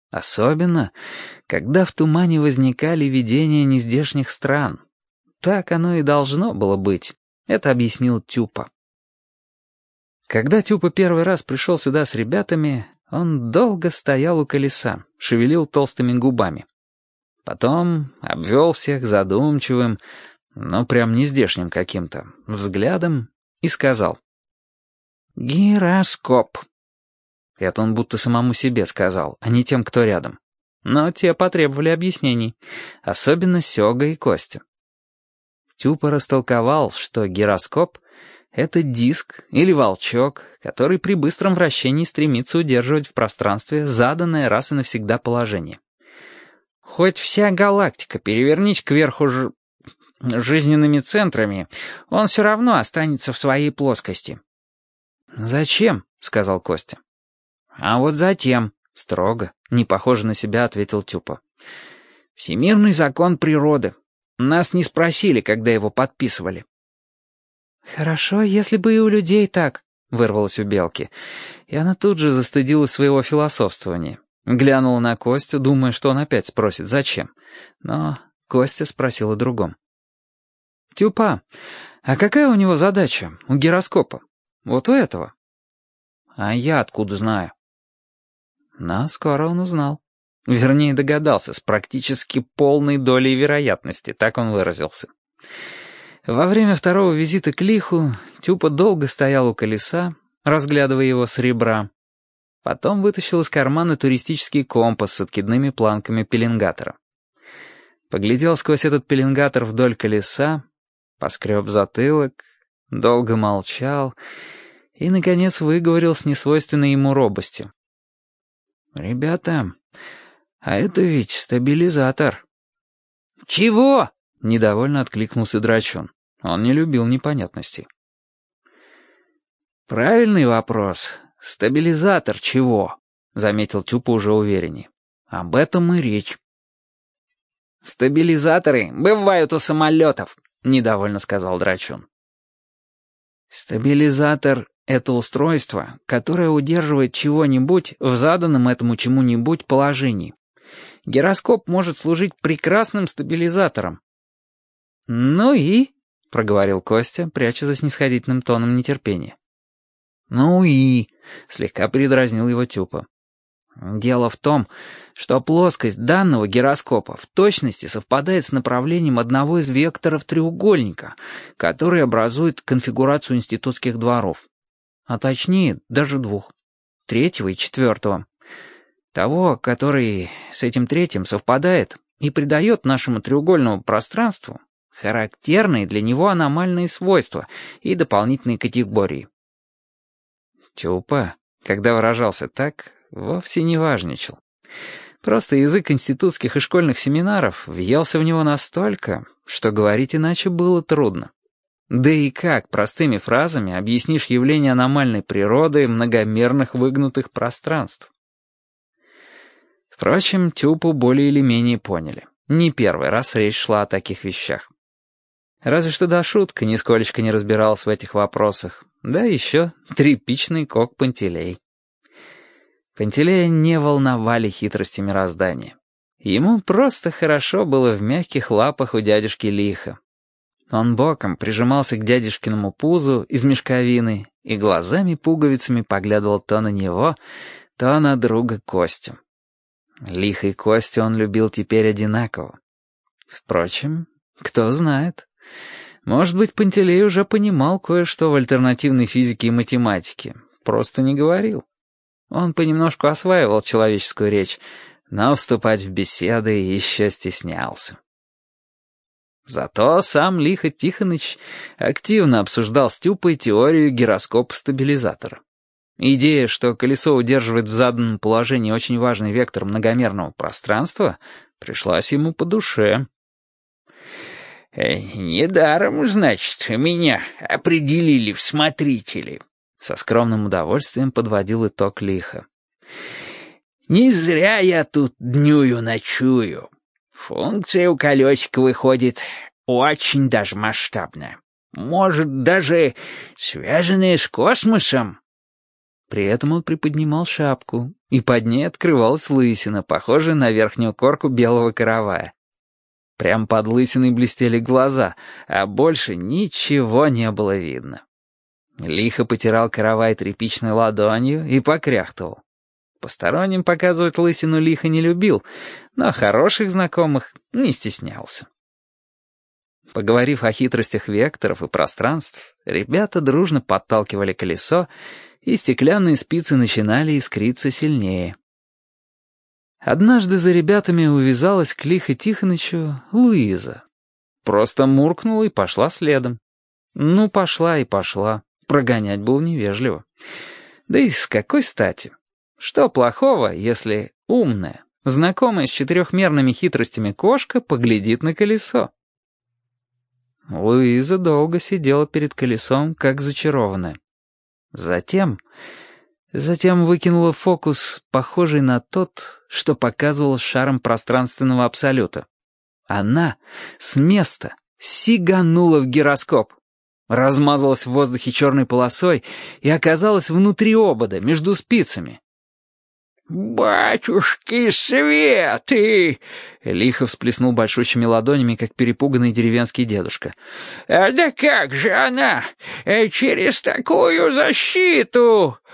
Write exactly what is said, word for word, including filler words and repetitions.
Особенно, когда в тумане возникали видения нездешних стран. Так оно и должно было быть, это объяснил Тюпа. Когда Тюпа первый раз пришел сюда с ребятами, он долго стоял у колеса, шевелил толстыми губами. Потом обвел всех задумчивым, ну прям нездешним каким-то, взглядом и сказал: «Гироскоп». Это он будто самому себе сказал, а не тем, кто рядом. Но те потребовали объяснений, особенно Сёга и Костя. Тюпа растолковал, что гироскоп — это диск или волчок, который при быстром вращении стремится удерживать в пространстве заданное раз и навсегда положение. Хоть вся галактика перевернись кверху ж... жизненными центрами, он все равно останется в своей плоскости. «Зачем?» — сказал Костя. «А вот затем», — строго, не похоже на себя, ответил Тюпа. «Всемирный закон природы. Нас не спросили, когда его подписывали». «Хорошо, если бы и у людей так», — вырвалось у Белки. И она тут же застыдилась своего философствования. Глянула на Костю, думая, что он опять спросит, зачем. Но Костя спросил о другом. «Тюпа, а какая у него задача, у гироскопа? Вот у этого?» «А я откуда знаю?» Но скоро он узнал. Вернее, догадался, с практически полной долей вероятности, так он выразился. Во время второго визита к Лиху Тюпа долго стоял у колеса, разглядывая его с ребра. Потом вытащил из кармана туристический компас с откидными планками пеленгатора. Поглядел сквозь этот пеленгатор вдоль колеса, поскреб затылок, долго молчал и, наконец, выговорил с несвойственной ему робостью. «Ребята, а это ведь стабилизатор». «Чего?» — недовольно откликнулся Драчун. Он не любил непонятностей. «Правильный вопрос. Стабилизатор чего?» — заметил Тюпа уже увереннее. «Об этом и речь». «Стабилизаторы бывают у самолетов», — недовольно сказал Драчун. «Стабилизатор — это устройство, которое удерживает чего-нибудь в заданном этому чему-нибудь положении. Гироскоп может служить прекрасным стабилизатором». «Ну и?» — проговорил Костя, пряча за снисходительным тоном нетерпения. «Ну и?» — слегка передразнил его Тюпа. «Дело в том, что плоскость данного гироскопа в точности совпадает с направлением одного из векторов треугольника, который образует конфигурацию институтских дворов. А точнее, даже двух. Третьего и четвертого. Того, который с этим третьим совпадает и придает нашему треугольному пространству характерные для него аномальные свойства и дополнительные категории». Тюпа, когда выражался так, вовсе не важничал. Просто язык институтских и школьных семинаров въелся в него настолько, что говорить иначе было трудно. Да и как простыми фразами объяснишь явление аномальной природы многомерных выгнутых пространств? Впрочем, Тюпу более или менее поняли. Не первый раз речь шла о таких вещах. Разве что Дашутка нисколечко не разбирался в этих вопросах. Да еще тряпичный кок Пантелей. Пантелея не волновали хитрости мироздания. Ему просто хорошо было в мягких лапах у дядюшки Лиха. Он боком прижимался к дядюшкиному пузу из мешковины и глазами-пуговицами поглядывал то на него, то на друга Костю. Лиха и Костю он любил теперь одинаково. Впрочем, кто знает. Может быть, Пантелей уже понимал кое-что в альтернативной физике и математике, просто не говорил. Он понемножку осваивал человеческую речь, но вступать в беседы еще стеснялся. Зато сам Лиха Тихоныч активно обсуждал с Тюпой теорию гироскопа-стабилизатора. Идея, что колесо удерживает в заданном положении очень важный вектор многомерного пространства, пришлась ему по душе. «Недаром, значит, меня определили в смотрители», — со скромным удовольствием подводил итог Лиха. «Не зря я тут днюю-ночую. Функция у колесика выходит очень даже масштабная. Может, даже связанная с космосом». При этом он приподнимал шапку, и под ней открывалась лысина, похожая на верхнюю корку белого каравая. Прям под лысиной блестели глаза, а больше ничего не было видно. Лихо потирал каравай тряпичной ладонью и покряхтывал. Посторонним показывать лысину Лихо не любил, но хороших знакомых не стеснялся. Поговорив о хитростях векторов и пространств, ребята дружно подталкивали колесо, и стеклянные спицы начинали искриться сильнее. Однажды за ребятами увязалась к Лихо Тихонычу Луиза. Просто муркнула и пошла следом. Ну, пошла и пошла. Прогонять было невежливо. Да и с какой стати? Что плохого, если умная, знакомая с четырехмерными хитростями кошка поглядит на колесо? Луиза долго сидела перед колесом, как зачарованная. Затем... Затем выкинула фокус, похожий на тот, что показывал шаром пространственного абсолюта. Она с места сиганула в гироскоп, размазалась в воздухе черной полосой и оказалась внутри обода, между спицами. «Батюшки светы!» — лихо всплеснул большущими ладонями, как перепуганный деревенский дедушка. «А да как же она? Через такую защиту!